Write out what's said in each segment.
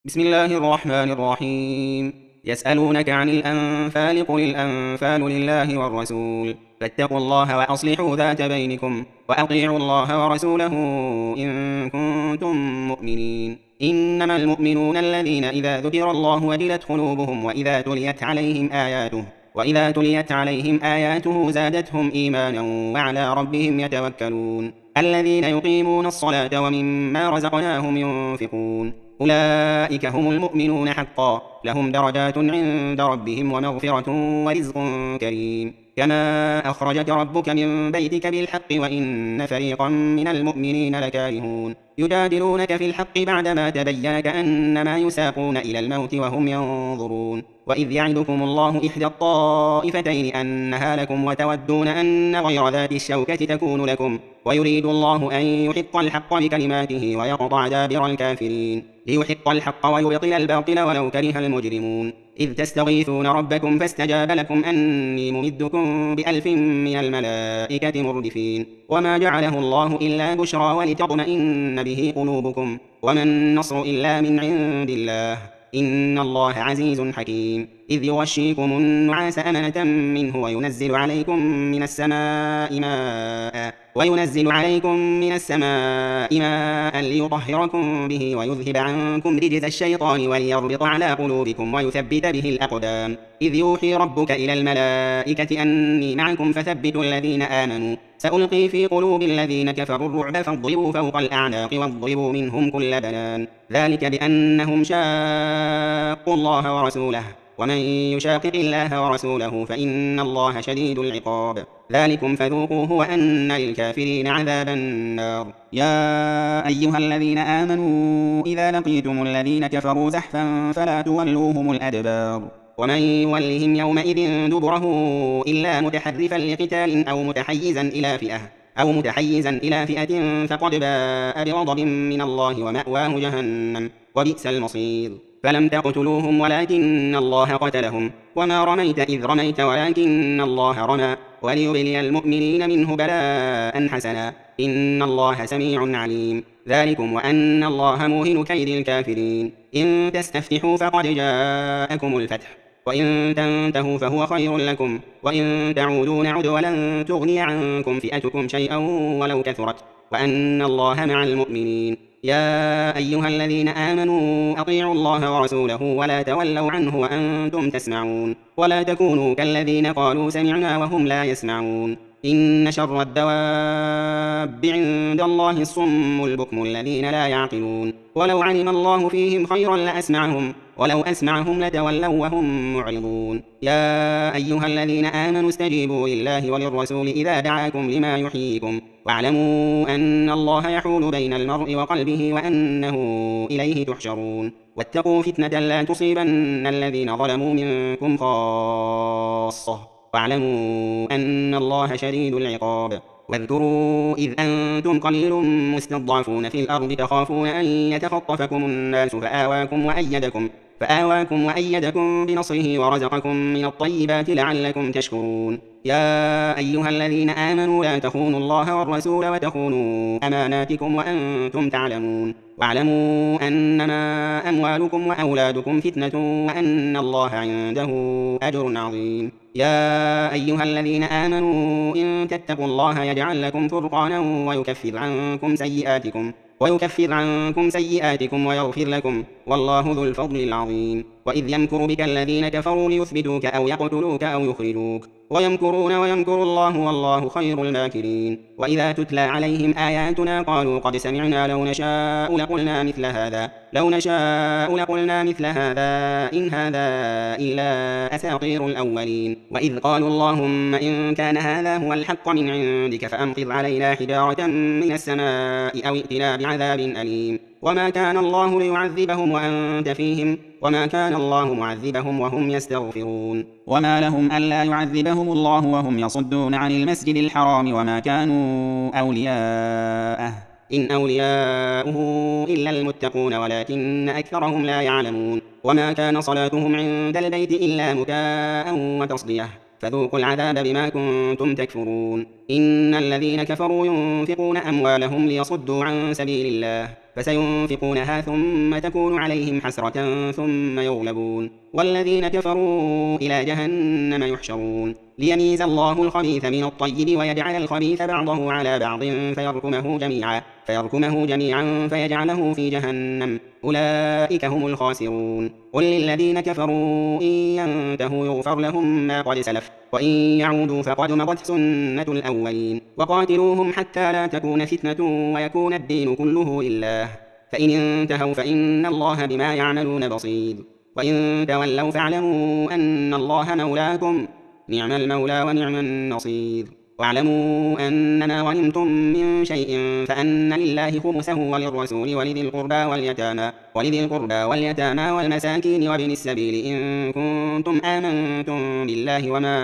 بسم الله الرحمن الرحيم. يسألونك عن الأنفال، قل الأنفال لله والرسول، فاتقوا الله وأصلحوا ذات بينكم، وأطيعوا الله ورسوله إن كنتم مؤمنين. إنما المؤمنون الذين إذا ذكر الله وجلت قلوبهم وإذا تليت عليهم آياته زادتهم إيمانا وعلى ربهم يتوكلون. الذين يقيمون الصلاة ومما رزقناهم ينفقون، أولئك هم المؤمنون حقا، لهم درجات عند ربهم ومغفرة ورزق كريم. كما أخرجك ربك من بيتك بالحق وإن فريقا من المؤمنين لكارهون، يجادلونك في الحق بعدما تبين كأنما يساقون إلى الموت وهم ينظرون. وإذ يعدكم الله إحدى الطائفتين أنها لكم وتودون أن غير ذات الشوكة تكون لكم، ويريد الله أن يحق الحق بكلماته ويقطع دابر الكافرين، ليحق الحق ويبطل الباطل ولو كره المجرمون. إذ تستغيثون ربكم فاستجاب لكم أني ممدكم ب1000 من الملائكة مردفين. وما جعله الله إلا بشرى ولتطمئن به قلوبكم، وما النصر إلا من عند الله، إن الله عزيز حكيم. إذ يغشيكم النعاس أمنة منه وينزل عليكم من السماء ماء ليطهركم به ويذهب عنكم رجز الشيطان وليربط على قلوبكم ويثبت به الأقدام. إذ يوحي ربك إلى الملائكة أني معكم فثبتوا الذين آمنوا، سألقي في قلوب الذين كفروا الرعب فاضربوا فوق الأعناق واضربوا منهم كل بنان، ذلك بأنهم شاقوا الله ورسوله، ومن يشاقق الله ورسوله فإن الله شديد العقاب. ذلكم فذوقوه وأن للكافرين عذاب النار. يا أيها الذين آمنوا إذا لقيتم الذين كفروا زحفا فلا تولوهم الأدبار، ومن يولهم يومئذ دبره إلا متحرفا لقتال أو متحيزا إلى فئة فقد باء بغضب من الله ومأواه جهنم وبئس المصير. فلم تقتلوهم ولكن الله قتلهم، وما رميت إذ رميت ولكن الله رمى، وليبلي المؤمنين منه بلاء حسنا، إن الله سميع عليم. ذلكم وأن الله موهن كيد الكافرين. إن تستفتحوا فقد جاءكم الفتح، وإن تنتهوا فهو خير لكم، وإن تعودوا نعد ولن تغني عنكم فئتكم شيئا ولو كثرت، وأن الله مع المؤمنين. يا أيها الذين آمنوا أطيعوا الله ورسوله ولا تولوا عنه وأنتم تسمعون، ولا تكونوا كالذين قالوا سمعنا وهم لا يسمعون. إن شر الدواب عند الله الصم البكم الذين لا يعقلون، ولو علم الله فيهم خيرا لأسمعهم، ولو أسمعهم لتولوا وهم معرضون. يا أيها الذين آمنوا استجيبوا لله وللرسول إذا دعاكم لما يحييكم، واعلموا أن الله يحول بين المرء وقلبه وأنه إليه تحشرون. واتقوا فتنة لا تصيبن الذين ظلموا منكم خاصة، واعلموا أن الله شديد العقاب. واذكروا إذ أنتم قليل مستضعفون في الأرض تخافون أن يتخطفكم الناس فآواكم وأيدكم بنصره ورزقكم من الطيبات لعلكم تشكرون. يا أيها الذين آمنوا لا تخونوا الله والرسول وتخونوا أماناتكم وأنتم تعلمون، واعلموا أنما أموالكم وأولادكم فتنة وأن الله عنده أجر عظيم. يا أيها الذين آمنوا إن تتقوا الله يجعل لكم فرقانا ويكفر عنكم سيئاتكم ويغفر لكم، والله ذو الفضل العظيم. وإذ يمكر بك الذين كفروا ليثبتوك أو يقتلوك أو يخرجوك، ويمكرون ويمكر الله والله خير الماكرين. وإذا تتلى عليهم آياتنا قالوا قد سمعنا لو نشاء لقلنا مثل هذا إن هذا إلا أساطير الأولين. وإذ قالوا اللهم إن كان هذا هو الحق من عندك فأمطر علينا حجارة من السماء أو ائتنا بعذاب أليم. وما كان الله ليعذبهم وأنت فيهم، وما كان الله معذبهم وهم يستغفرون. وما لهم ألا يعذبهم الله وهم يصدون عن المسجد الحرام وما كانوا أولياءه إن أولياؤه إلا المتقون ولكن أكثرهم لا يعلمون. وما كان صلاتهم عند البيت إلا مكاء وتصدية، فذوقوا العذاب بما كنتم تكفرون. إن الذين كفروا ينفقون أموالهم ليصدوا عن سبيل الله فسينفقونها ثم تكون عليهم حسرة ثم يغلبون والذين كفروا إلى جهنم يحشرون ليميز الله الخبيث من الطيب ويجعل الخبيث بعضه على بعض فيركمه جميعا فيجعله في جهنم أولئك هم الخاسرون قل للذين كفروا إن ينتهوا يغفر لهم ما قد سلف وإن يعودوا فقد مضت سنة الأولين وقاتلوهم حتى لا تكون فتنة ويكون الدين كله لله فإن انتهوا فإن الله بما يعملون بصير وإن تولوا فاعلموا أن الله مولاكم نعم المولى ونعم النصير واعلموا أنما غنمتم من شيء فأن لله خمسه وللرسول ولذي القربى واليتامى والمساكين وابن السبيل إن كنتم آمنتم بالله وما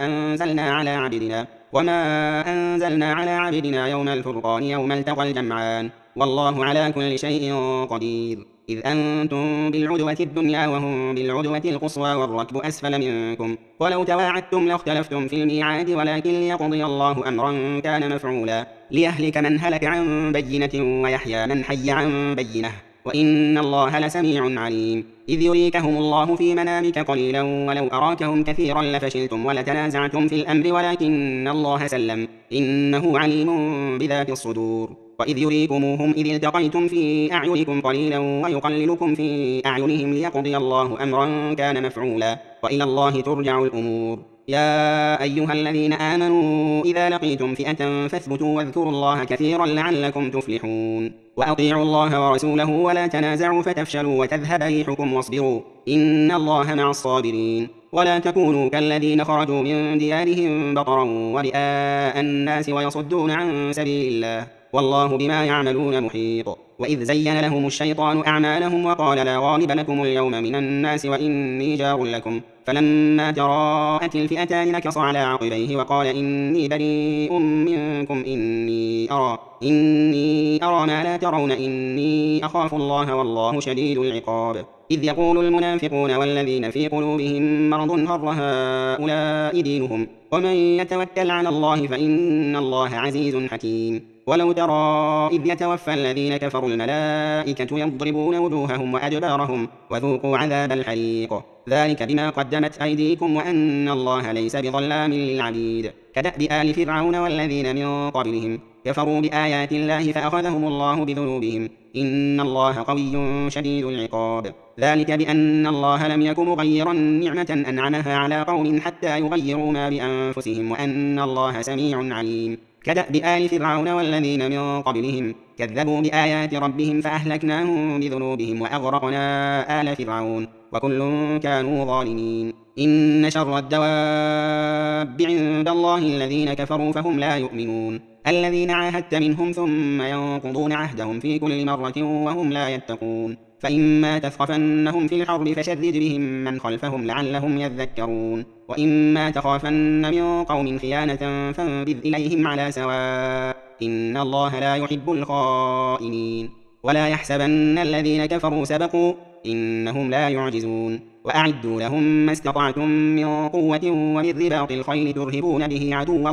أنزلنا على عبدنا يوم الفرقان يوم التقى الجمعان والله على كل شيء قدير إذ أنتم بالعدوة الدنيا وهم بالعدوة القصوى والركب أسفل منكم ولو تواعدتم لاختلفتم في الميعاد ولكن ليقضي الله أمرا كان مفعولا ليهلك من هلك عن بينة ويحيى من حي عن بينة وإن الله لسميع عليم إذ يريكهم الله في منامك قليلا ولو أراكهم كثيرا لفشلتم ولتنازعتم في الأمر ولكن الله سلم إنه عليم بذات الصدور وإذ يريكموهم إذ التقيتم في أعينكم قليلا ويقللكم في أعينهم ليقضي الله أمرا كان مفعولا وإلى الله ترجع الأمور يا أيها الذين آمنوا إذا لقيتم فئة فاثبتوا واذكروا الله كثيرا لعلكم تفلحون وأطيعوا الله ورسوله ولا تنازعوا فتفشلوا وتذهب ريحكم واصبروا إن الله مع الصابرين ولا تكونوا كالذين خرجوا من ديارهم بطرا ورئاء الناس ويصدون عن سبيل الله والله بما يعملون محيط وإذ زين لهم الشيطان أعمالهم وقال لا غالب لكم اليوم من الناس وإني جار لكم فلما تراءت الفئتان نكص على عقبيه وقال إني بريء منكم إني أرى ما لا ترون إني أخاف الله والله شديد العقاب إذ يقول المنافقون والذين في قلوبهم مرض غر هؤلاء دينهم ومن يتوكل على الله فإن الله عزيز حكيم ولو ترى إذ يتوفى الذين كفروا الملائكة يضربون وجوههم وأدبارهم وذوقوا عذاب الحريق ذلك بما قدمت أيديكم وأن الله ليس بظلام للعبيد كدأب آل فرعون والذين من قبلهم كفروا بآيات الله فأخذهم الله بذنوبهم إن الله قوي شديد العقاب ذلك بأن الله لم يك مغيرا نعمة أنعمها على قوم حتى يغيروا ما بأنفسهم وأن الله سميع عليم كدأب آل فرعون والذين من قبلهم كذبوا بآيات ربهم فأهلكناهم بذنوبهم وأغرقنا آل فرعون وكل كانوا ظالمين إن شر الدواب عند الله الذين كفروا فهم لا يؤمنون الذين عاهدت منهم ثم ينقضون عهدهم في كل مرة وهم لا يتقون فإما تثقفنهم في الحرب فشرد بهم من خلفهم لعلهم يذكرون وإما تخافن من قوم خيانة فانبذ إليهم على سواء إن الله لا يحب الخائنين ولا يحسبن الذين كفروا سبقوا إنهم لا يعجزون وأعدوا لهم ما استطعتم من قوة ومن رباط الخيل ترهبون به عدو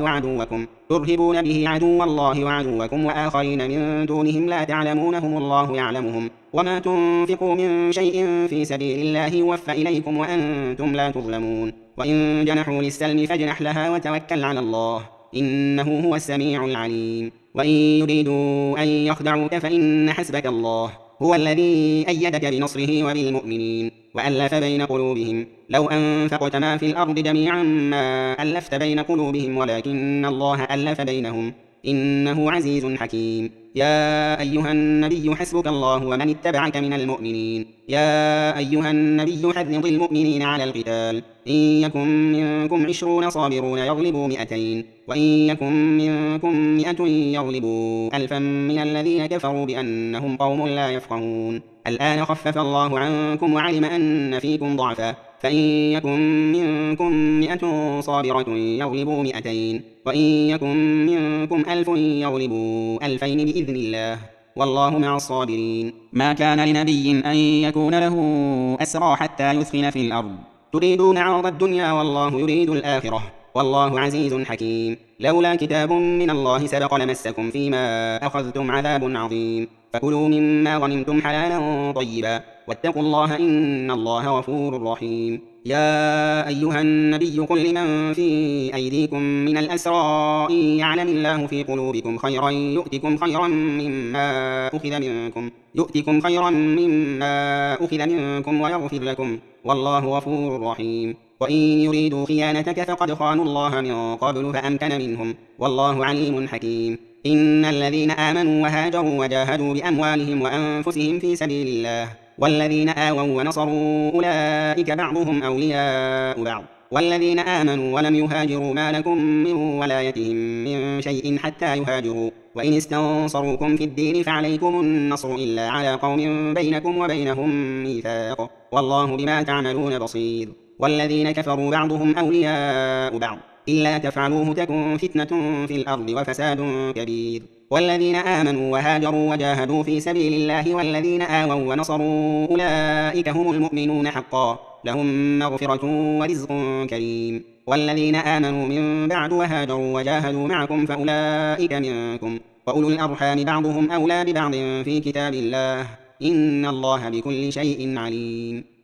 الله وعدوكم وآخرين من دونهم لا تعلمونهم الله يعلمهم وما تنفقوا من شيء في سبيل الله يوفى إليكم وأنتم لا تظلمون وإن جنحوا للسلم فاجنح لها وتوكل على الله إنه هو السميع العليم وإن يريدوا أن يخدعوك فإن حسبك الله هو الذي أيدك بنصره وبالمؤمنين وألف بين قلوبهم لو أنفقت ما في الأرض جميعا ما ألفت بين قلوبهم ولكن الله ألف بينهم إنه عزيز حكيم يا أيها النبي حسبك الله ومن اتبعك من المؤمنين يا أيها النبي حرض المؤمنين على القتال إن يكن منكم 20 صابرون يغلبوا 200 وإن يكن منكم 100 يغلبوا 1000 من الذين كفروا بأنهم قوم لا يفقهون الآن خفف الله عنكم وعلم أن فيكم ضعفا فإن يكن منكم 100 صابرة يغلبوا 200 وإن يكن منكم 1000 يغلبوا 2000 بإذن الله والله مع الصابرين ما كان لنبي أن يكون له أسرى حتى يثخن في الأرض تريدون عرض الدنيا والله يريد الآخرة والله عزيز حكيم. لولا كتاب من الله سبق لمسكم فيما أخذتم عذاب عظيم، فكلوا مما غنمتم حلالا طيبا واتقوا الله إن الله غفور رحيم. يا أيها النبي قل لمن في أيديكم من الأسرى إن يعلم الله في قلوبكم خيرا يؤتكم خيرا مما أخذ منكم ويغفر لكم والله غفور رحيم. وإن يريدوا خيانتك فقد خانوا الله من قبل فأمكن منهم والله عليم حكيم. إن الذين آمنوا وهاجروا وجاهدوا بأموالهم وأنفسهم في سبيل الله والذين آووا ونصروا أولئك بعضهم أولياء بعض، والذين آمنوا ولم يهاجروا ما لكم من ولايتهم من شيء حتى يهاجروا، وإن استنصروكم في الدين فعليكم النصر إلا على قوم بينكم وبينهم ميثاق والله بما تعملون بصير. والذين كفروا بعضهم أولياء بعض إلا تفعلوه تكن فتنة في الأرض وفساد كبير. والذين آمنوا وهاجروا وجاهدوا في سبيل الله والذين آووا ونصروا أولئك هم المؤمنون حقا لهم مغفرة ورزق كريم. والذين آمنوا من بعد وهاجروا وجاهدوا معكم فأولئك منكم وأولو الأرحام بعضهم أولى ببعض في كتاب الله إن الله بكل شيء عليم.